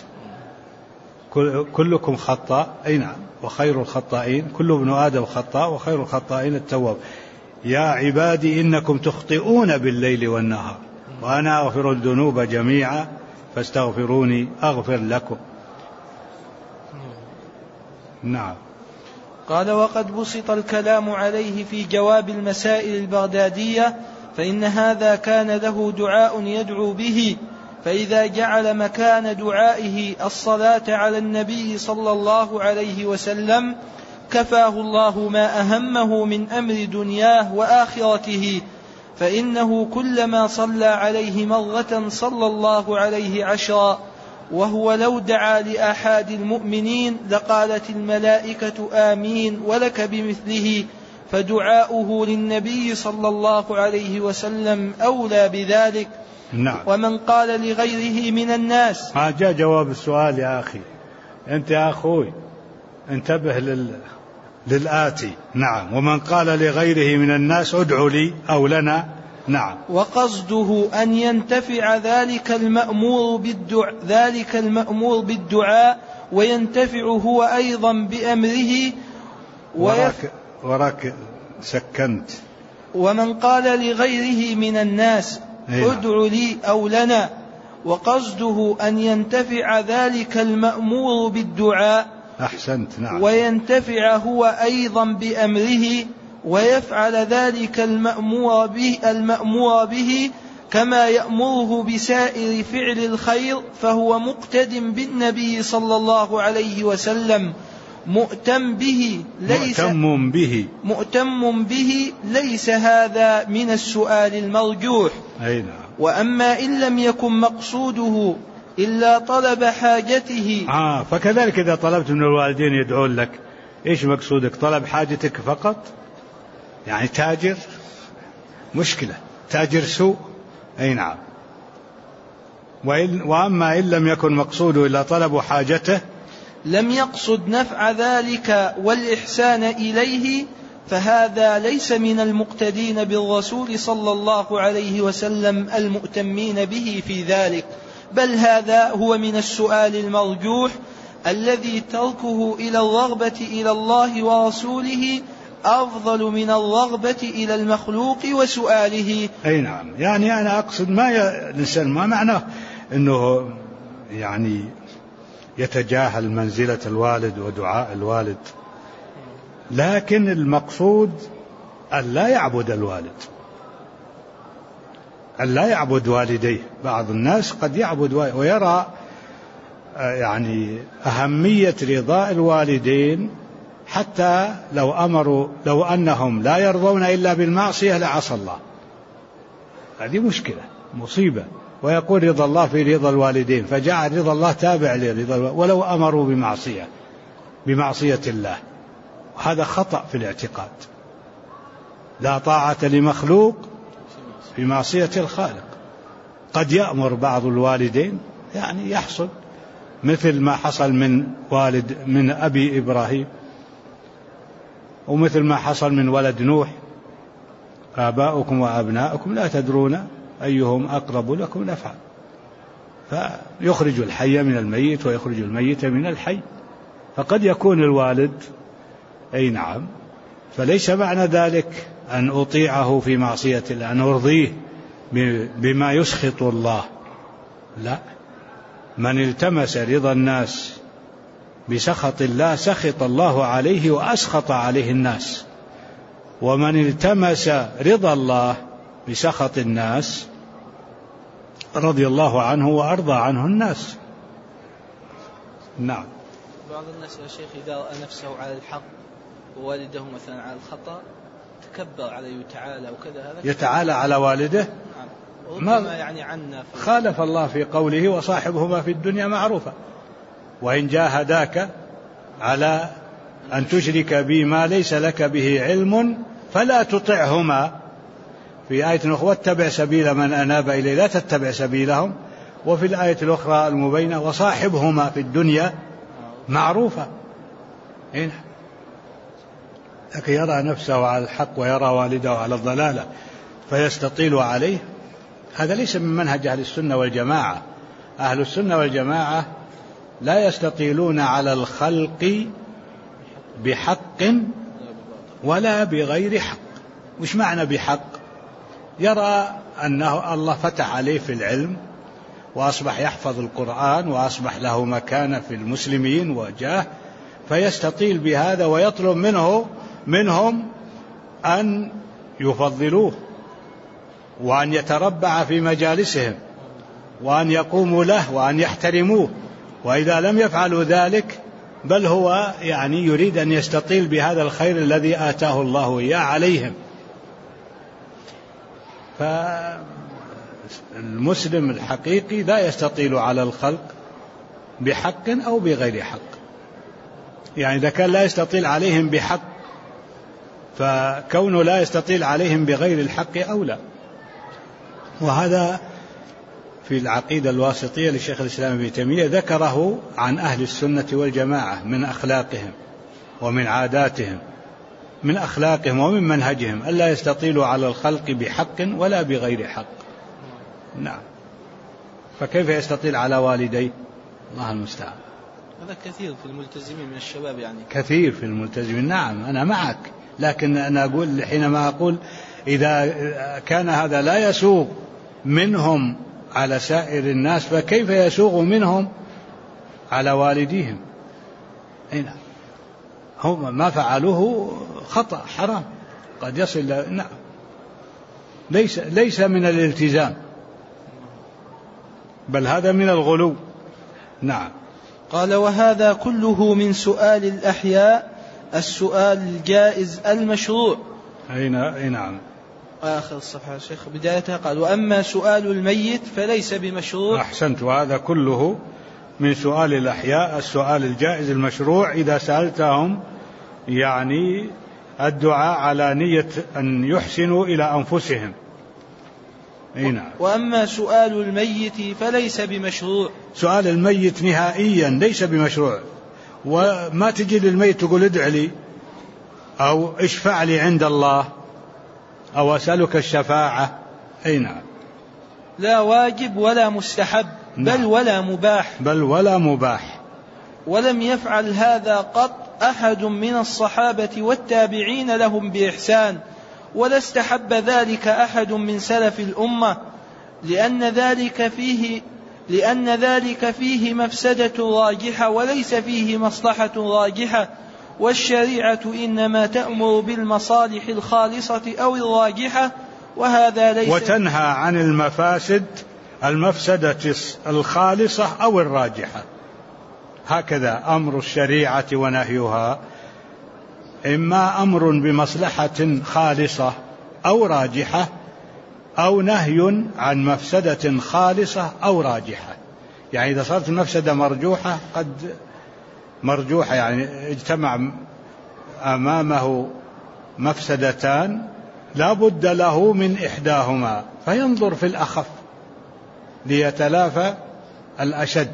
كلكم خطاء. أي نعم. وخير الخطائين، كل ابن آدم خطاء وخير الخطائين التواب. يا عبادي إنكم تخطئون بالليل والنهار وأنا أغفر الذنوب جميعا فاستغفروني أغفر لكم. نعم. قال وقد بسط الكلام عليه في جواب المسائل البغدادية، فإن هذا كان له دعاء يدعو به، فإذا جعل مكان دعائه الصلاة على النبي صلى الله عليه وسلم كفاه الله ما أهمه من أمر دنياه وآخرته، فإنه كلما صلى عليه مرة صلى الله عليه 10، وهو لو دعا لأحد المؤمنين لقالت الملائكة آمين ولك بمثله، فدعاؤه للنبي صلى الله عليه وسلم أولى بذلك. نعم. ومن قال لغيره من الناس. جاء جواب السؤال يا أخي، أنت يا أخوي انتبه للآتي. نعم. ومن قال لغيره من الناس ادعوا لي أو لنا. نعم. وقصده أن ينتفع ذلك المأمور بالدعاء وينتفع هو أيضا بأمره. وراك سكنت. ومن قال لغيره من الناس ادعوا لي أو لنا، وقصده أن ينتفع ذلك المأمور بالدعاء. أحسنت. نعم. وينتفع هو أيضا بأمره ويفعل ذلك المأمور به كما يأمره بسائر فعل الخير، فهو مقتد بالنبي صلى الله عليه وسلم مؤتم به، ليس هذا من السؤال المرجوح. أي نعم. وأما إن لم يكن مقصوده إلا طلب حاجته. فكذلك إذا طلبت من الوالدين يدعون لك، إيش مقصودك؟ طلب حاجتك فقط؟ يعني تاجر؟ مشكلة، تاجر سوء. أي نعم. وأما إن لم يكن مقصوده إلا طلب حاجته، لم يقصد نفع ذلك والإحسان إليه، فهذا ليس من المقتدين بالرسول صلى الله عليه وسلم المؤتمين به في ذلك، بل هذا هو من السؤال المرجوح الذي تركه إلى الرغبة إلى الله ورسوله أفضل من الرغبة إلى المخلوق وسؤاله. أي نعم. يعني أنا أقصد الإنسان ما معناه أنه يعني يتجاهل منزلة الوالد ودعاء الوالد، لكن المقصود أن لا يعبد الوالد، أن لا يعبد والديه. بعض الناس قد يعبد ويرى يعني أهمية رضاء الوالدين، حتى لو أنهم لا يرضون إلا بالمعصية لعصى الله. هذه مشكلة، مصيبة. ويقول رضا الله في رضا الوالدين، فجعل رضا الله تابع لرضا ولو أمروا بمعصية. بمعصية الله، وهذا خطأ في الاعتقاد. لا طاعة لمخلوق في معصية الخالق. قد يأمر بعض الوالدين يعني يحصل مثل ما حصل من أبي إبراهيم، ومثل ما حصل من ولد نوح: آباؤكم وأبناؤكم لا تدرون أيهم أقرب لكم نفعا. فيخرج الحي من الميت ويخرج الميت من الحي. فقد يكون الوالد أي نعم، فليس معنى ذلك أن أطيعه في معصية الله، أن أرضيه بما يسخط الله، لا. من التمس رضا الناس بسخط الله سخط الله عليه وأسخط عليه الناس، ومن التمس رضا الله بسخط الناس رضي الله عنه وأرضى عنه الناس. نعم. بعض الناس يا شيخ إذا رأى نفسه على الحق ووالده مثلا على الخطأ تكبر عليه تعالى وكذا، هذا يتعالى على والده. ما يعني عنا خالف الله في قوله: وصاحبهما في الدنيا معروفا، وإن جاهداك على أن تشرك بي ما ليس لك به علم فلا تطعهما. في آية أخرى: واتبع سبيل من أناب إليه، لا تتبع سبيلهم. وفي الآية الأخرى المبينة: وصاحبهما في الدنيا معروفا. هنا لكن يرى نفسه على الحق ويرى والده على الضلالة فيستطيل عليه، هذا ليس من منهج أهل السنة والجماعة. أهل السنة والجماعة لا يستطيلون على الخلق بحق ولا بغير حق. وش معنى بحق؟ يرى أنه الله فتح عليه في العلم وأصبح يحفظ القرآن وأصبح له مكانة في المسلمين وجاه، فيستطيل بهذا ويطلب منهم أن يفضلوه وأن يتربع في مجالسهم وأن يقوموا له وأن يحترموه. وإذا لم يفعلوا ذلك بل هو يعني يريد أن يستطيل بهذا الخير الذي آتاه الله إياه عليهم. فالمسلم الحقيقي لا يستطيل على الخلق بحق أو بغير حق. يعني إذا كان لا يستطيل عليهم بحق فكونه لا يستطيل عليهم بغير الحق أولى. وهذا في العقيدة الواسطية لشيخ الإسلام ابن تيمية ذكره عن أهل السنة والجماعة من أخلاقهم ومن عاداتهم، من أخلاقهم ومن منهجهم، ألا يستطيلوا على الخلق بحق ولا بغير حق. نعم. فكيف يستطيل على والديه؟ الله المستعان. هذا كثير في الملتزمين من الشباب، يعني كثير في الملتزمين. نعم أنا معك، لكن أنا أقول حينما أقول إذا كان هذا لا يسوغ منهم على سائر الناس فكيف يسوغ منهم على والديهم؟ هنا هم ما فعلوه خطأ حرام قد يصل. نعم. ليس من الالتزام، بل هذا من الغلو. نعم. قال: وهذا كله من سؤال الأحياء السؤال الجائز المشروع. أي نعم. آخر الصفحة شيخ بدايتها قال: وأما سؤال الميت فليس بمشروع. أحسنت. وهذا كله من سؤال الأحياء السؤال الجائز المشروع إذا سألتهم يعني الدعاء على نية أن يحسنوا إلى أنفسهم. نعم. وأما سؤال الميت فليس بمشروع. سؤال الميت نهائيا ليس بمشروع. وما تجي للميت تقول ادع لي أو اشفع لي عند الله أو أسألك الشفاعة. نعم. لا واجب ولا مستحب. بل ولا مباح. ولم يفعل هذا قط أحد من الصحابة والتابعين لهم بإحسان، ولا استحب ذلك أحد من سلف الأمة، لأن ذلك فيه مفسدة راجحة وليس فيه مصلحة راجحة، والشريعة إنما تأمر بالمصالح الخالصة أو الراجحة، وهذا ليس وتنهى عن المفسدة الخالصة أو الراجحة. هكذا أمر الشريعة ونهيها، إما أمر بمصلحة خالصة أو راجحة، أو نهي عن مفسدة خالصة أو راجحة. يعني إذا صارت المفسدة مرجوحة قد مرجوحة، يعني اجتمع أمامه مفسدتان لا بد له من إحداهما، فينظر في الأخف ليتلافى الأشد.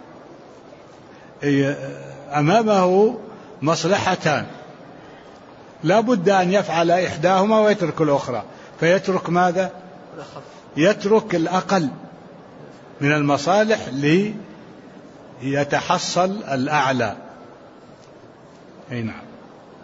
أمامه مصلحتان لا بد أن يفعل إحداهما ويترك الأخرى، فيترك ماذا؟ يترك الأقل من المصالح ليتحصل الأعلى. نعم.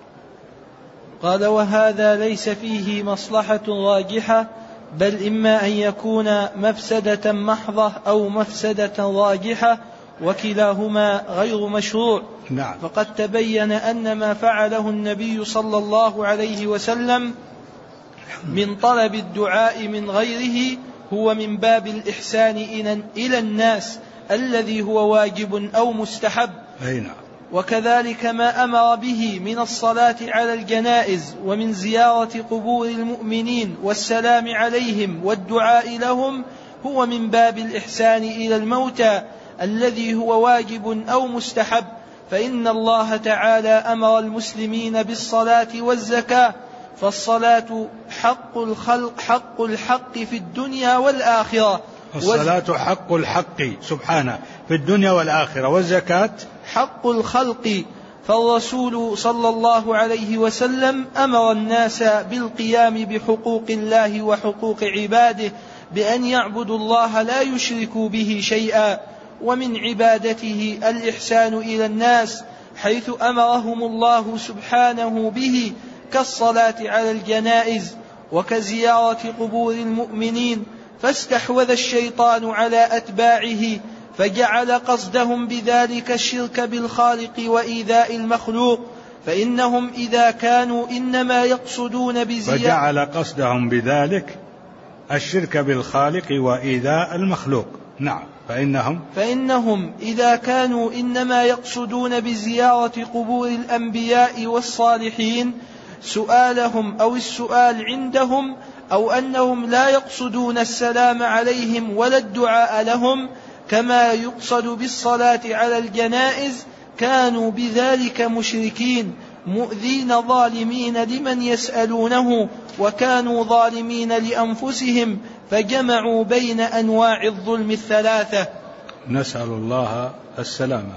قال: وهذا ليس فيه مصلحة راجحة، بل إما أن يكون مفسدة محضة أو مفسدة راجحة، وكلاهما غير مشروع. نعم. فقد تبين أن ما فعله النبي صلى الله عليه وسلم من طلب الدعاء من غيره هو من باب الإحسان إلى الناس الذي هو واجب أو مستحب. نعم. وكذلك ما أمر به من الصلاة على الجنائز ومن زيارة قبور المؤمنين والسلام عليهم والدعاء لهم هو من باب الإحسان إلى الموتى الذي هو واجب أو مستحب، فإن الله تعالى أمر المسلمين بالصلاة والزكاة، فالصلاة حق الحق في الدنيا والآخرة. الصلاة حق الحق سبحانه في الدنيا والآخرة، والزكاة حق الخلق. فالرسول صلى الله عليه وسلم أمر الناس بالقيام بحقوق الله وحقوق عباده بأن يعبدوا الله لا يشركوا به شيئا، ومن عبادته الإحسان إلى الناس حيث أمرهم الله سبحانه به كالصلاة على الجنائز وكزيارة قبور المؤمنين. فاستحوذ الشيطان على أتباعه فجعل قصدهم بذلك الشرك بالخالق وإيذاء المخلوق، فإنهم إذا كانوا إنما يقصدون فجعل قصدهم بذلك الشرك بالخالق وإيذاء المخلوق. نعم. فإنهم إذا كانوا إنما يقصدون بزيارة قبور الأنبياء والصالحين سؤالهم أو السؤال عندهم، أو أنهم لا يقصدون السلام عليهم ولا الدعاء لهم كما يقصد بالصلاة على الجنائز، كانوا بذلك مشركين مؤذين ظالمين لمن يسألونه، وكانوا ظالمين لأنفسهم، فجمعوا بين أنواع الظلم الثلاثة. نسأل الله السلامة.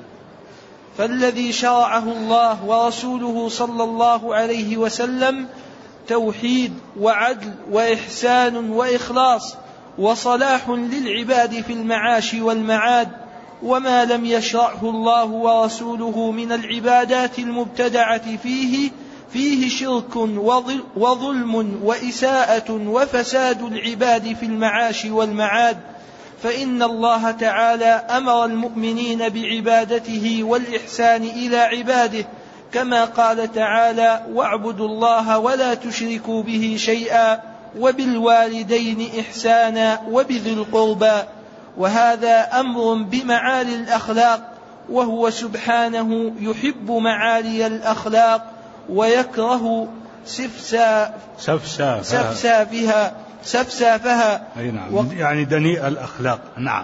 فالذي شرعه الله ورسوله صلى الله عليه وسلم توحيد وعدل وإحسان وإخلاص وصلاح للعباد في المعاش والمعاد، وما لم يشرعه الله ورسوله من العبادات المبتدعة فيه شرك وظلم وإساءة وفساد العباد في المعاش والمعاد. فإن الله تعالى أمر المؤمنين بعبادته والإحسان إلى عباده، كما قال تعالى: واعبدوا الله ولا تشركوا به شيئا وبالوالدين إحسانا وبذي القربى. وهذا أمر بمعالي الأخلاق، وهو سبحانه يحب معالي الأخلاق ويكره سفسافها. نعم. يعني دنيء الأخلاق. نعم.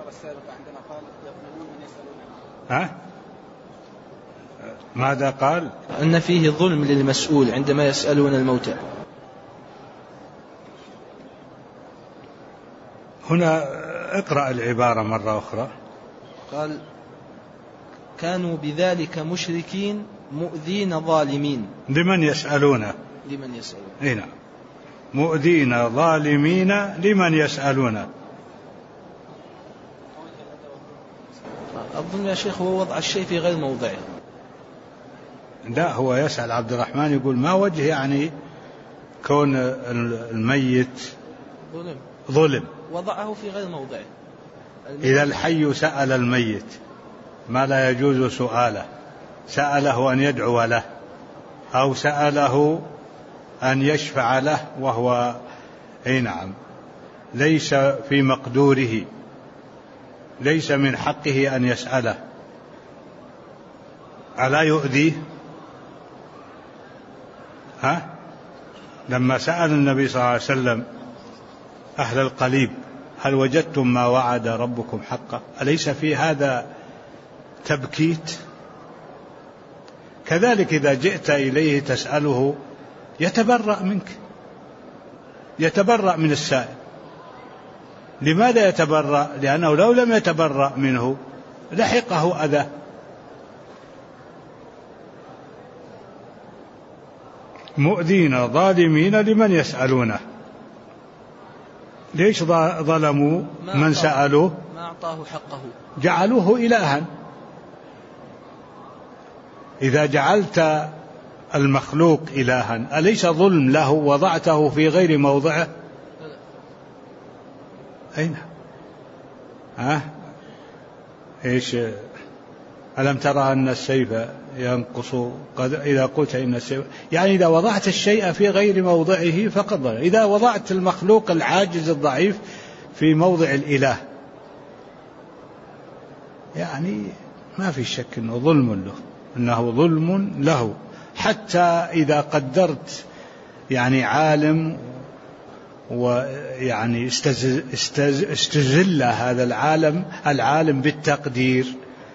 ماذا قال؟ أن فيه ظلم للمسؤول عندما يسألون الموتى. هنا اقرأ العبارة مرة أخرى. قال: كانوا بذلك مشركين مؤذين ظالمين لمن يسألون. نعم. مؤذين ظالمين لمن يسألون. أظن يا شيخ هو وضع الشيء في غير موضعه. لا، هو يسأل عبد الرحمن يقول ما وجه يعني كون الميت ظلم. وضعه في غير موضعه. إذا الحي سأل الميت ما لا يجوز سؤاله، سأله أن يدعو له أو سأله أن يشفع له، وهو نعم ليس في مقدوره، ليس من حقه أن يسأله، ألا يؤذيه؟ لما سأل النبي صلى الله عليه وسلم أهل القليب: هل وجدتم ما وعد ربكم حقا؟ أليس في هذا تبكيت كذلك إذا جئت إليه تسأله يتبرأ منك، يتبرأ من السائل. لماذا يتبرأ؟ لأنه لو لم يتبرأ منه لحقه أذى. مؤذين ظالمين لمن يسألونه. ليش ظلموا من سألوه؟ ما أعطاه حقه، جعلوه إلها. إذا جعلت المخلوق إلها أليس ظلم له؟ وضعته في غير موضعه. أين إيش؟ ألم ترى أن السيف ينقص إذا قلت إن السيف، يعني إذا وضعت الشيء في غير موضعه فقد ظلم. إذا وضعت المخلوق العاجز الضعيف في موضع الإله يعني ما في شك أنه ظلم له، أنه ظلم له. حتى إذا قدرت يعني عالم ويعني استزل هذا العالم بالتقدير،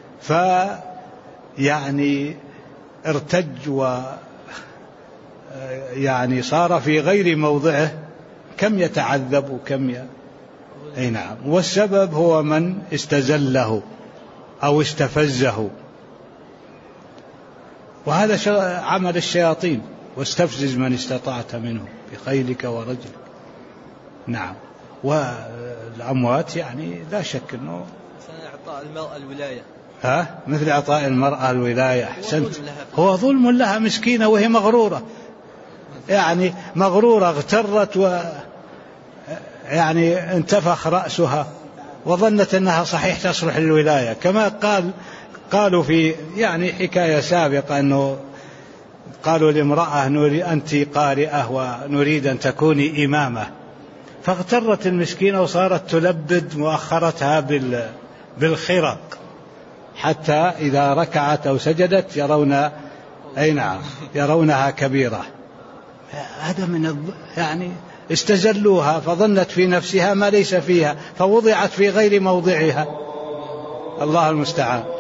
فيعني ارتج ويعني صار في غير موضعه، كم يتعذب وكم أي نعم. والسبب هو من استزله أو استفزه، وهذا عمل الشياطين. واستفزز من استطعت منه بخيلك ورجلك. نعم. والأموات يعني لا شك أنه إعطاء المرأة الولاية، مثل إعطاء المرأة الولاية. أحسنت، هو ظلم لها مسكينة وهي مغرورة، يعني مغرورة اغترت يعني انتفخ رأسها وظنت أنها صحيح تصلح للولاية. كما قالوا في يعني حكاية سابقة أنه قالوا لامرأة أنت قارئة ونريد أن تكوني إمامة، فاغترت المسكينة وصارت تلبد مؤخرتها بالخرق حتى إذا ركعت أو سجدت يرونها كبيرة. هذا من يعني استزلوها فظنت في نفسها ما ليس فيها، فوضعت في غير موضعها. الله المستعان.